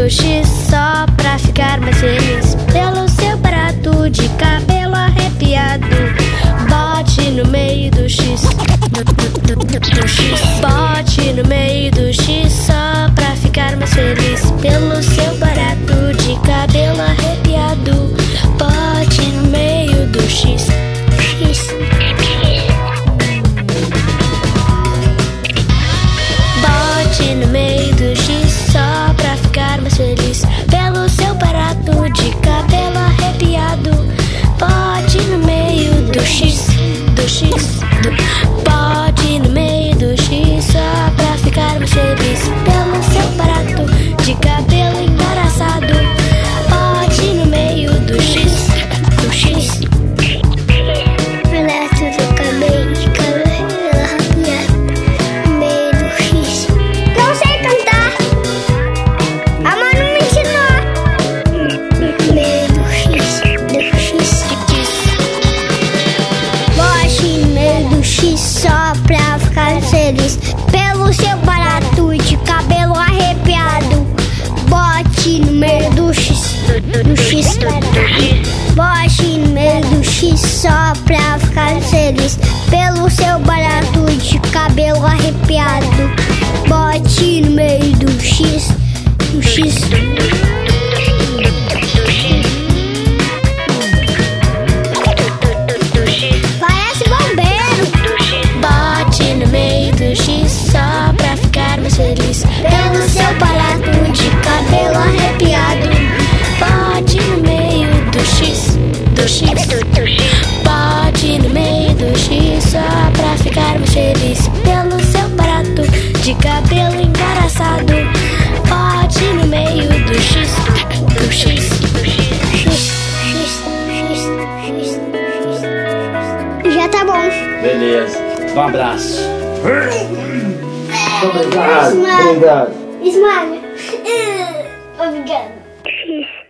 do X só pra ficar mais feliz. Pelo seu barato de cabelo arrepiado, bote no meio do X. Do X. Bote no meio do X só pra ficar mais feliz. Pelo seu barato de cabelo arrepiado, bote no meio do X. X. Bote no meio do X só pra ficar mais feliz. Pelo seu barato de cabelo arrepiado, bote no meio do X. Do X. Bote no meio do X só pra ficar mais feliz. Pelo seu barato de cabelo embaraçado, bote no meio do X. Do X. Barato do cabelo de cabelo arrepiado, no meio do X. Não sei cantar, a mãe não me ensinou. No meio do X. Do X. Bote no meio do X só pra ficar feliz. Pelo seu barato de cabelo arrepiado, bote no meio do X. Do X. Bote no meio do X só pra ficar feliz. Pelo seu barato de cabelo arrepiado, bote no meio do X. Do X. Parece bombeiro. Bote no meio do X só pra ficar mais feliz. Pelo seu barato de cabelo arrepiado, bote no meio do X. Do X. Bote no meio do X só pra ficar mais feliz. Pelo seu barato de cabelo embaraçado, bote no meio do X. Do X. Já tá bom. Beleza. Um abraço. Obrigado. Obrigado. Esmaga. Obrigado.